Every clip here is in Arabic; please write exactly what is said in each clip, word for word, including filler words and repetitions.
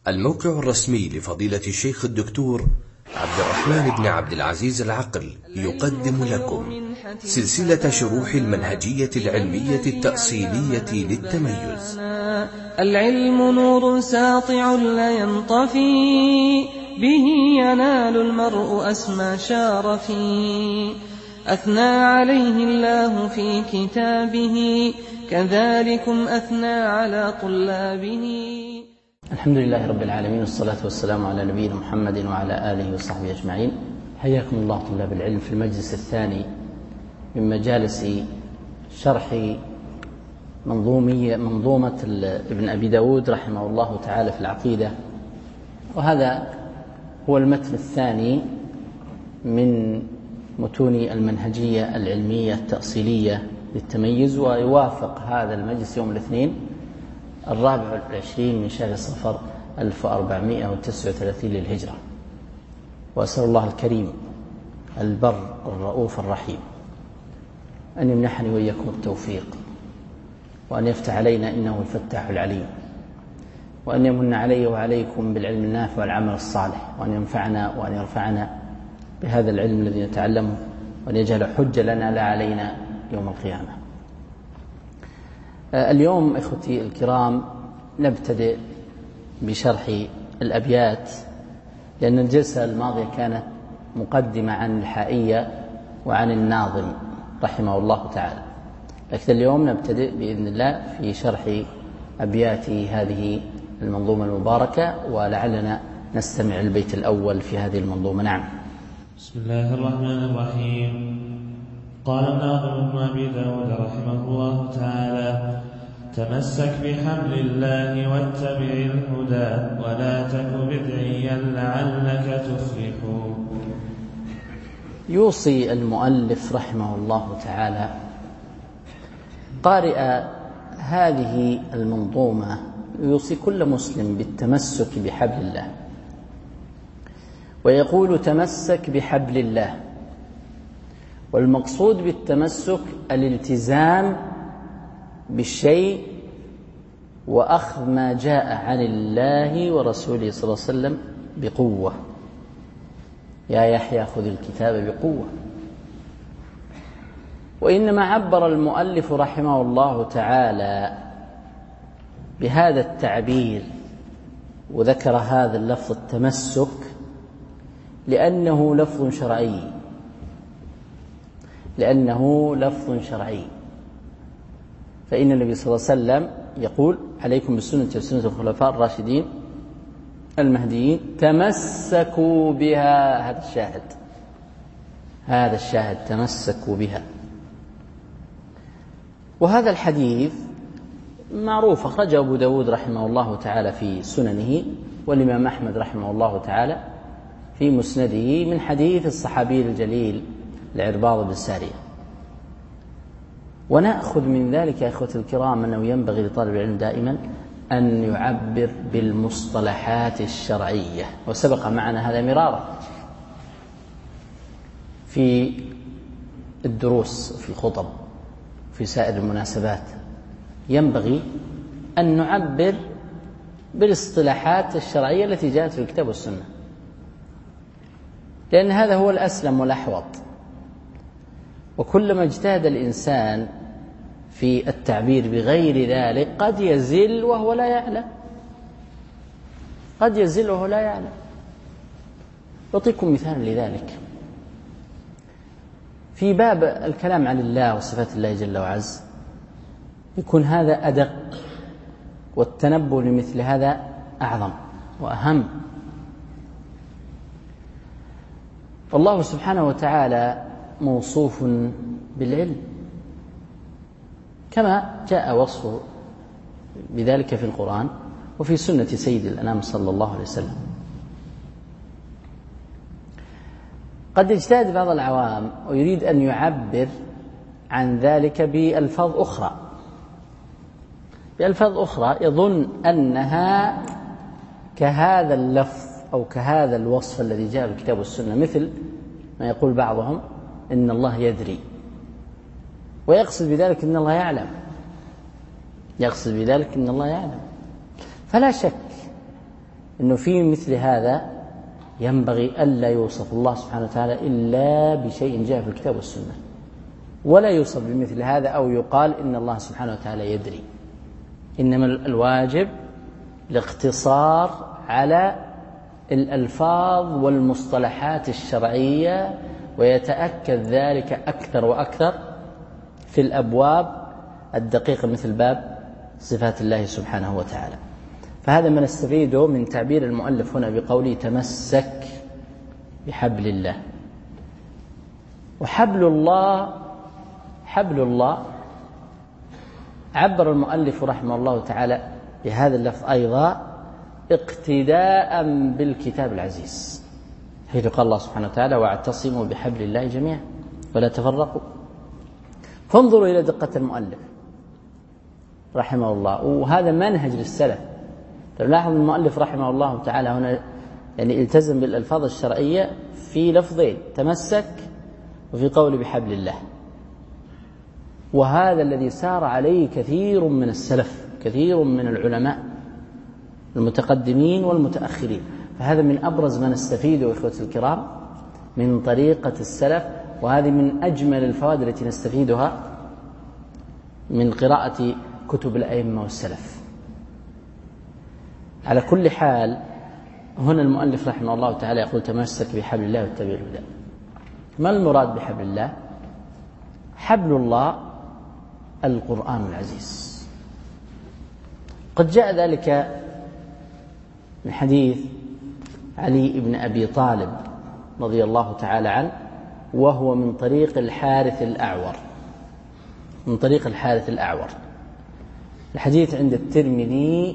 الموقع الرسمي لفضيلة الشيخ الدكتور عبد الرحمن بن عبد العزيز العقل يقدم لكم سلسلة شروح المنهجية العلمية التأصيلية للتميز. العلم نور ساطع لا ينطفي، به ينال المرء أسمى شارفي. أثنى عليه الله في كتابه، كذلكم أثنى على طلابه. الحمد لله رب العالمين، والصلاة والسلام على نبينا محمد وعلى آله وصحبه أجمعين. حياكم الله طلاب العلم في المجلس الثاني من مجالس شرح منظومية منظومة ابن أبي داود رحمه الله تعالى في العقيدة، وهذا هو المتن الثاني من متون المنهجية العلمية التأصيلية للتميز، ويوافق هذا المجلس يوم الاثنين الرابع والعشرين من شهر صفر ألف وأربعمائة وتسعة وثلاثين للهجرة. وأسأل الله الكريم البر الرؤوف الرحيم أن يمنحني وإياكم التوفيق، وأن يفتح علينا إنه الفتاح العليم، وأن يمن علي وعليكم بالعلم النافع والعمل الصالح، وأن ينفعنا وأن يرفعنا بهذا العلم الذي نتعلمه، وأن يجعل حجة لنا لا علينا يوم القيامة. اليوم إخوتي الكرام نبتدئ بشرح الأبيات، لأن الجلسة الماضية كانت مقدمة عن الحائية وعن الناظم رحمه الله تعالى، لكن اليوم نبتدئ بإذن الله في شرح أبيات هذه المنظومة المباركة، ولعلنا نستمع البيت الأول في هذه المنظومة. نعم. بسم الله الرحمن الرحيم. قال الناظم ابن أبي داود رحمه الله تعالى: تمسك بحبل الله واتبع الهدى، ولا تك بدعيا لعلك تفلح. يوصي المؤلف رحمه الله تعالى قارئ هذه المنظومة، يوصي كل مسلم بالتمسك بحبل الله، ويقول تمسك بحبل الله، والمقصود بالتمسك الالتزام بالشيء وأخذ ما جاء عن الله ورسوله صلى الله عليه وسلم بقوة. يا يحيى خذ الكتاب بقوة. وإنما عبر المؤلف رحمه الله تعالى بهذا التعبير وذكر هذا اللفظ التمسك لأنه لفظ شرعي لأنه لفظ شرعي فإن النبي صلى الله عليه وسلم يقول: عليكم بسنتي وسنة الخلفاء الراشدين المهديين، تمسكوا بها. هذا الشاهد هذا الشاهد تمسكوا بها. وهذا الحديث معروف، أخرجه أبو داود رحمه الله تعالى في سننه، والإمام أحمد رحمه الله تعالى في مسنده، من حديث الصحابي الجليل العرباض بن سارية. ونأخذ من ذلك يا إخوة الكرام أنه ينبغي لطالب العلم دائما أن يعبر بالمصطلحات الشرعية، وسبق معنا هذا مرارا في الدروس في الخطب في سائر المناسبات. ينبغي أن نعبر بالاصطلاحات الشرعية التي جاءت في الكتاب والسنة، لأن هذا هو الأسلم والأحوط. وكلما اجتهد الإنسان في التعبير بغير ذلك قد يزل وهو لا يعلم قد يزل وهو لا يعلم أعطيكم مثال لذلك في باب الكلام عن الله وصفات الله جل وعز، يكون هذا أدق، والتنبه لمثل هذا أعظم وأهم. والله سبحانه وتعالى موصوف بالعلم كما جاء وصفه بذلك في القرآن وفي سنة سيد الأنام صلى الله عليه وسلم. قد يجتهد بعض العوام ويريد أن يعبر عن ذلك بألفاظ أخرى بألفاظ أخرى يظن أنها كهذا اللفظ أو كهذا الوصف الذي جاء في الكتاب والسنة، مثل ما يقول بعضهم إن الله يدري، ويقصد بذلك إن الله يعلم يقصد بذلك إن الله يعلم. فلا شك أنه في مثل هذا ينبغي ألا يوصف الله سبحانه وتعالى إلا بشيء جاء في الكتاب والسنة، ولا يوصف بمثل هذا أو يقال إن الله سبحانه وتعالى يدري. إنما الواجب الاقتصار على الألفاظ والمصطلحات الشرعية، ويتأكد ذلك أكثر وأكثر في الأبواب الدقيقة مثل باب صفات الله سبحانه وتعالى. فهذا ما نستفيده من تعبير المؤلف هنا بقوله تمسك بحبل الله. وحبل الله حبل الله عبر المؤلف رحمه الله تعالى بهذا اللفظ أيضا اقتداء بالكتاب العزيز، حيث قال الله سبحانه وتعالى واعتصموا بحبل الله جميعا ولا تفرقوا. فانظروا إلى دقة المؤلف رحمه الله، وهذا منهج للسلف. فلاحظ المؤلف رحمه الله تعالى هنا يعني التزم بالألفاظ الشرعية في لفظين، تمسك وفي قول بحبل الله. وهذا الذي سار عليه كثير من السلف، كثير من العلماء المتقدمين والمتأخرين. فهذا من أبرز ما نستفيده إخوة الكرام من طريقة السلف، وهذه من أجمل الفوائد التي نستفيدها من قراءة كتب الأئمة والسلف. على كل حال هنا المؤلف رحمه الله تعالى يقول تمسك بحبل الله واتبع الهدى. ما المراد بحبل الله؟ حبل الله القرآن العزيز. قد جاء ذلك من حديث علي بن أبي طالب رضي الله تعالى عنه، وهو من طريق الحارث الأعور من طريق الحارث الأعور. الحديث عند الترمذي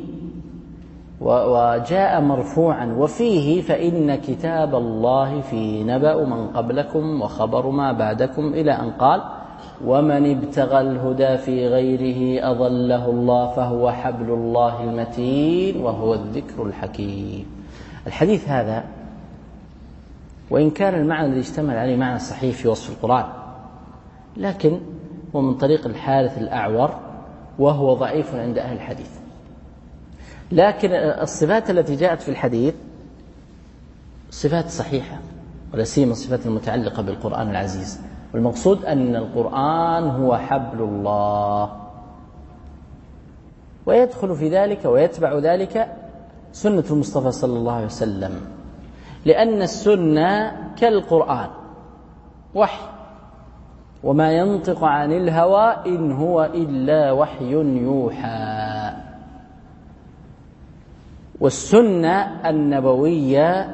وجاء مرفوعا وفيه فإن كتاب الله فيه نبأ من قبلكم وخبر ما بعدكم، إلى أن قال ومن ابتغى الهدى في غيره أضله الله فهو حبل الله المتين وهو الذكر الحكيم. الحديث هذا وإن كان المعنى الذي اشتمل عليه معنى صحيح في وصف القرآن، لكن هو من طريق الحارث الأعور وهو ضعيف عند أهل الحديث. لكن الصفات التي جاءت في الحديث صفات صحيحة، ولا سيما الصفات المتعلقة بالقرآن العزيز. والمقصود أن القرآن هو حبل الله، ويدخل في ذلك ويتبع ذلك سنة المصطفى صلى الله عليه وسلم، لأن السنة كالقرآن وحي، وما ينطق عن الهوى إن هو إلا وحي يوحى. والسنة النبوية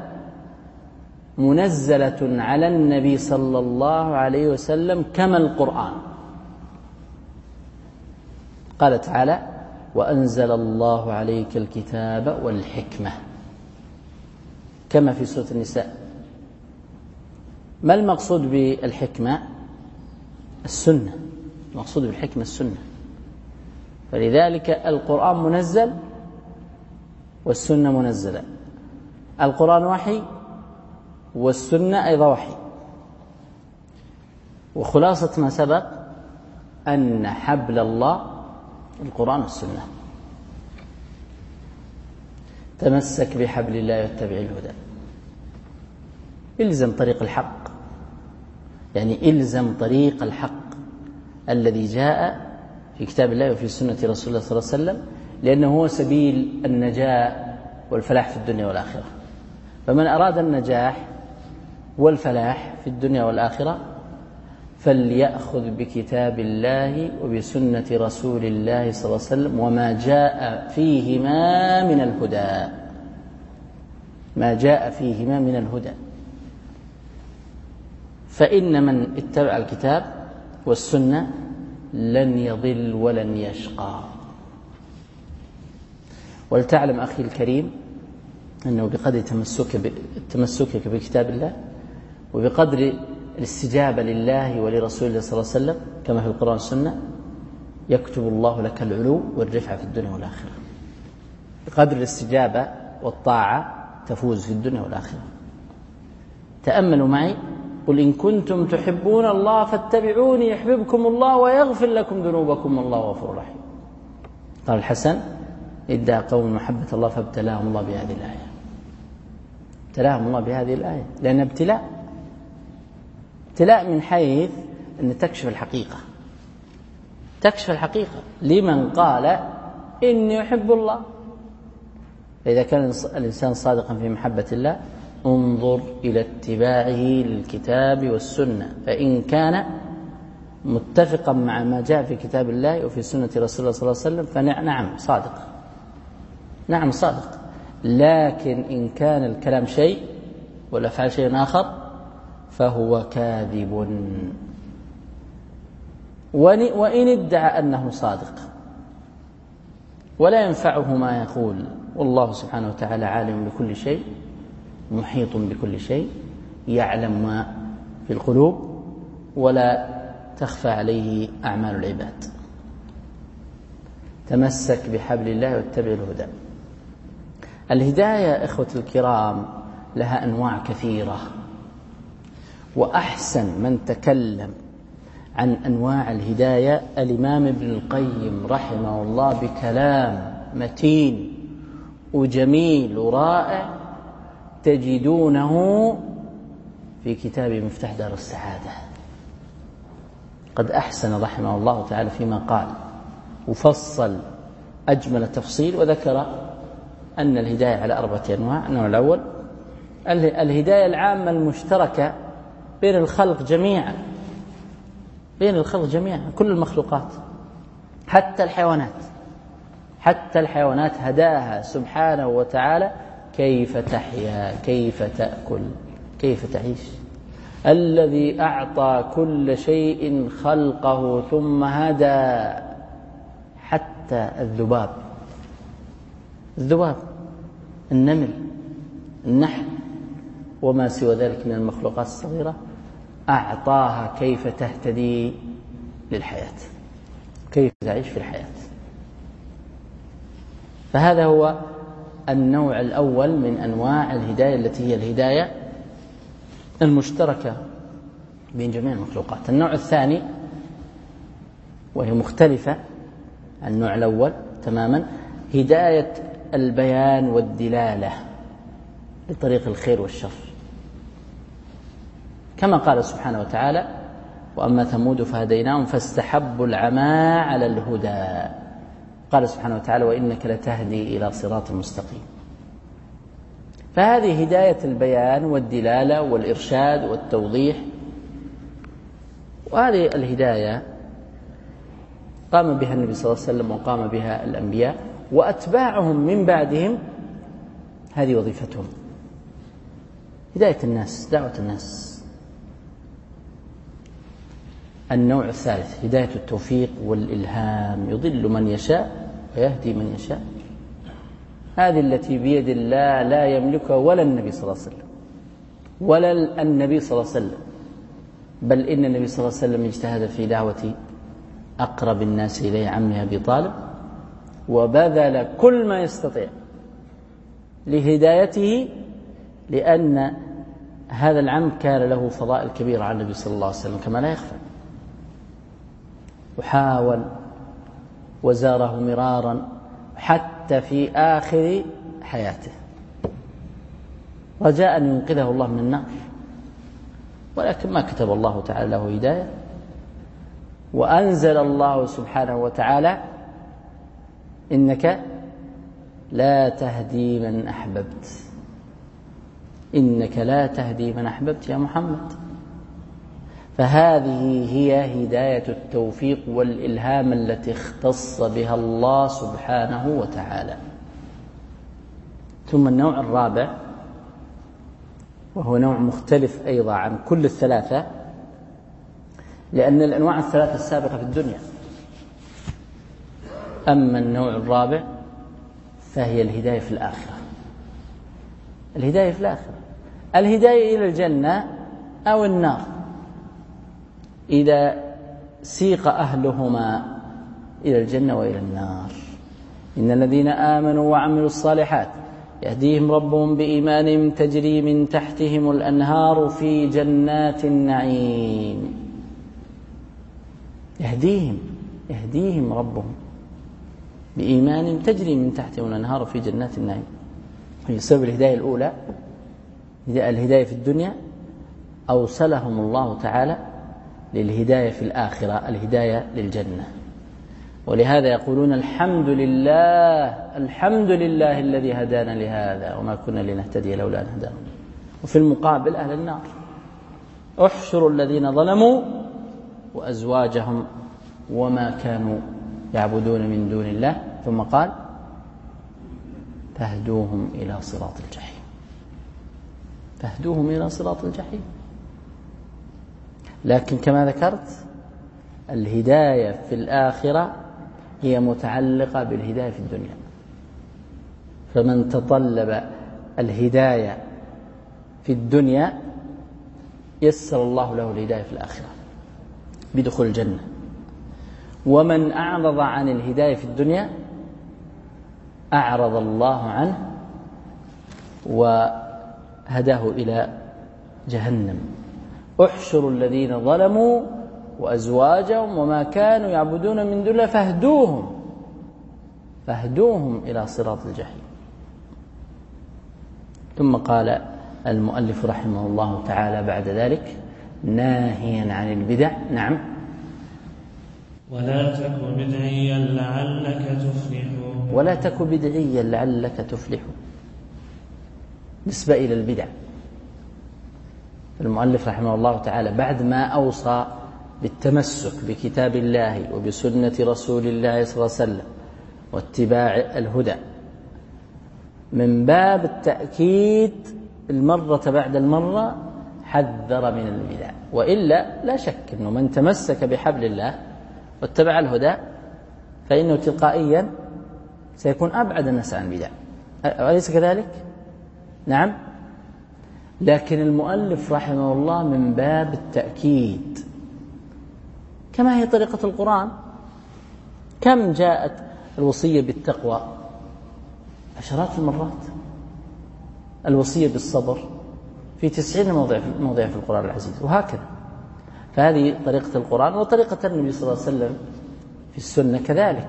منزلة على النبي صلى الله عليه وسلم كما القرآن. قال تعالى وأنزل الله عليك الكتاب والحكمة، كما في سورة النساء. ما المقصود بالحكمة؟ السنة. المقصود بالحكمة السنة. فلذلك القرآن منزل والسنة منزلة. القرآن وحي والسنة أيضا وحي. وخلاصة ما سبق أن حبل الله القرآن والسنة. تمسك بحبل الله واتبع الهدى. إلزم طريق الحق، يعني إلزم طريق الحق الذي جاء في كتاب الله وفي سنة رسول الله صلى الله عليه وسلم، لأنه هو سبيل النجاة والفلاح في الدنيا والآخرة. فمن أراد النجاح والفلاح في الدنيا والآخرة فليأخذ بكتاب الله وبسنة رسول الله صلى الله عليه وسلم وما جاء فيهما من الهدى ما جاء فيهما من الهدى فإن من اتبع الكتاب والسنة لن يضل ولن يشقى. ولتعلم أخي الكريم أنه بقدر تمسك تمسكك بكتاب الله وبقدر الاستجابة لله ولرسول الله صلى الله عليه وسلم كما في القرآن والسنة يكتب الله لك العلو والرفعة في الدنيا والآخرة. بقدر الاستجابة والطاعة تفوز في الدنيا والآخرة. تأملوا معي قل إن كنتم تحبون الله فاتبعوني يحببكم الله ويغفر لكم ذنوبكم والله غفور رحيم. قال الحسن ادعى قوم محبة الله فابتلاهم الله بهذه الآية. ابتلاهم الله بهذه الآية لأن ابتلاء ابتلاء من حيث أن تكشف الحقيقة، تكشف الحقيقة لمن قال إني أحب الله. فإذا كان الإنسان صادقا في محبة الله انظر إلى اتباعه للكتاب والسنة، فإن كان متفقا مع ما جاء في كتاب الله وفي سنة رسول الله صلى الله عليه وسلم فنعم صادق، نعم صادق. لكن إن كان الكلام شيء والأفعال شيء آخر فهو كاذب، وإن ادعى أنه صادق ولا ينفعه ما يقول، والله سبحانه وتعالى عالم بكل شيء محيط بكل شيء، يعلم ما في القلوب ولا تخفى عليه أعمال العباد. تمسك بحبل الله واتبع الهدى. الهداية إخوة الكرام لها أنواع كثيرة، وأحسن من تكلم عن أنواع الهداية الإمام ابن القيم رحمه الله بكلام متين وجميل ورائع تجدونه في كتاب مفتاح دار السعادة. قد أحسن رحمه الله تعالى فيما قال وفصل أجمل التفصيل، وذكر أن الهداية على أربعة أنواع. النوع الأول الهداية العامة المشتركة بين الخلق جميعا، بين الخلق جميعا كل المخلوقات حتى الحيوانات، حتى الحيوانات هداها سبحانه وتعالى كيف تحيا، كيف تأكل، كيف تعيش. الذي أعطى كل شيء خلقه ثم هدى حتى الذباب، الذباب، النمل، النحل وما سوى ذلك من المخلوقات الصغيرة أعطاها كيف تهتدي للحياة، كيف تعيش في الحياة. فهذا هو النوع الأول من أنواع الهداية التي هي الهداية المشتركة بين جميع المخلوقات. النوع الثاني وهي مختلفة عن النوع الأول تماما، هداية البيان والدلالة لطريق الخير والشر، كما قال سبحانه وتعالى وأما ثمود فهديناهم فاستحبوا العمى على الهدى. قال سبحانه وتعالى وإنك لتهدي إلى صراط مستقيم. فهذه هداية البيان والدلالة والإرشاد والتوضيح، وهذه الهداية قام بها النبي صلى الله عليه وسلم وقام بها الأنبياء وأتباعهم من بعدهم، هذه وظيفتهم، هداية الناس، دعوة الناس. النوع الثالث هداية التوفيق والإلهام، يضل من يشاء ويهدي من يشاء. هذه التي بيد الله لا يملكها ولا النبي صلى الله عليه وسلم ولا النبي صلى الله عليه وسلم، بل إن النبي صلى الله عليه وسلم اجتهد في دعوة أقرب الناس إليه عمه أبي طالب، وبذل كل ما يستطيع لهدايته، لأن هذا العم كان له فضائل كبيرة على النبي صلى الله عليه وسلم كما لا يخفى، وحاول وزاره مرارا حتى في آخر حياته رجاء أن ينقذه الله من النار، ولكن ما كتب الله تعالى له هداية. وأنزل الله سبحانه وتعالى إنك لا تهدي من أحببت، إنك لا تهدي من أحببت يا محمد. فهذه هي هداية التوفيق والإلهام التي اختص بها الله سبحانه وتعالى. ثم النوع الرابع وهو نوع مختلف أيضا عن كل الثلاثة، لأن الأنواع الثلاثة السابقة في الدنيا. أما النوع الرابع فهي الهداية في الآخرة، الهداية في الآخرة، الهداية إلى الجنة أو النار إذا سيق أهلهما إلى الجنة وإلى النار. إن الذين آمنوا وعملوا الصالحات يهديهم ربهم بإيمانهم تجري من تحتهم الأنهار في جنات النعيم. يهديهم يهديهم ربهم بإيمانهم تجري من تحتهم الأنهار في جنات النعيم. هي سبب الهداية الأولى الهداية في الدنيا أوصلهم الله تعالى للهداية في الآخرة، الهداية للجنة. ولهذا يقولون الحمد لله الحمد لله الذي هدانا لهذا وما كنا لنهتدي لولا أن هدانا. وفي المقابل أهل النار احشروا الذين ظلموا وأزواجهم وما كانوا يعبدون من دون الله، ثم قال فاهدوهم إلى صراط الجحيم، فاهدوهم إلى صراط الجحيم. لكن كما ذكرت الهداية في الآخرة هي متعلقة بالهداية في الدنيا، فمن تطلب الهداية في الدنيا يسر الله له الهداية في الآخرة بدخول الجنة، ومن أعرض عن الهداية في الدنيا أعرض الله عنه وهداه إلى جهنم. احشروا الذين ظلموا وأزواجهم وما كانوا يعبدون من دون الله فاهدوهم فاهدوهم إلى صراط الجحيم. ثم قال المؤلف رحمه الله تعالى بعد ذلك ناهيا عن البدع، نعم، ولا تك بدعيا لعلك تفلح، ولا تك بدعيا لعلك تفلح. نسبة إلى البدع، المؤلف رحمه الله تعالى بعد ما أوصى بالتمسك بكتاب الله وبسنة رسول الله صلى الله عليه وسلم واتباع الهدى، من باب التأكيد المرة بعد المرة حذر من البدع. وإلا لا شك أنه من تمسك بحبل الله واتبع الهدى فإنه تلقائيا سيكون أبعد الناس عن البدع، أليس كذلك؟ نعم. لكن المؤلف رحمه الله من باب التأكيد، كما هي طريقة القرآن. كم جاءت الوصية بالتقوى؟ عشرات المرات. الوصية بالصبر في تسعين موضع موضع في القرآن العزيز، وهكذا. فهذه طريقة القرآن، وطريقة النبي صلى الله عليه وسلم في السنة كذلك.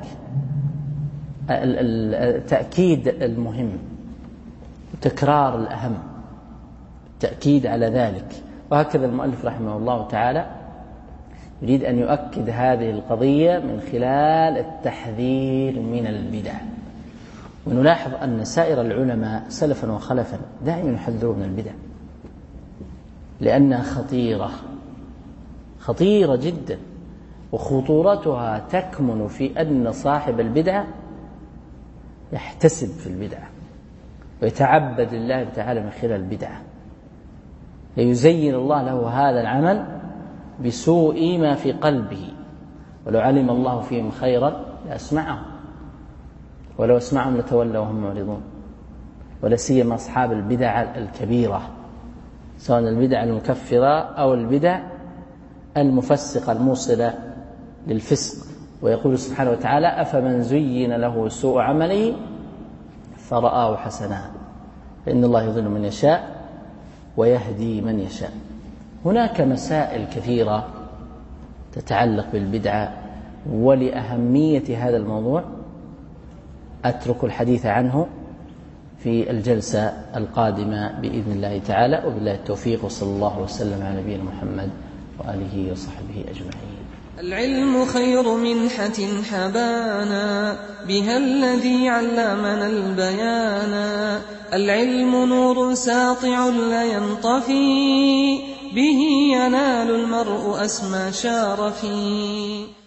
التأكيد المهم وتكرار الأهم، التأكيد على ذلك. وهكذا المؤلف رحمه الله تعالى يريد أن يؤكد هذه القضية من خلال التحذير من البدع. ونلاحظ أن سائر العلماء سلفا وخلفا دائما يحذرون من البدع، لأنها خطيرة خطيرة جدا، وخطورتها تكمن في أن صاحب البدعة يحتسب في البدعة ويتعبد لله تعالى من خلال البدعة، ليزين الله له هذا العمل بسوء ما في قلبه. ولو علم الله فيهم خيرا لأسمعهم، ولو اسمعهم لتولوا وهم معرضون. ولا سيما أصحاب البدع الكبيرة، سواء البدع المكفرة أو البدع المفسقة الموصلة للفسق. ويقول سبحانه وتعالى أفمن زين له سوء عمله فرآه حسنا فإن الله يضل من يشاء ويهدي من يشاء. هناك مسائل كثيرة تتعلق بالبدعة، ولأهمية هذا الموضوع أترك الحديث عنه في الجلسة القادمة بإذن الله تعالى، وبالله التوفيق، وصلى الله وسلم على نبينا محمد وآله وصحبه أجمعين. العلم خير منحة حبانا بها الذي علمنا البيانا، العلم نور ساطع لا ينطفي به ينال المرء أسمى شارفي.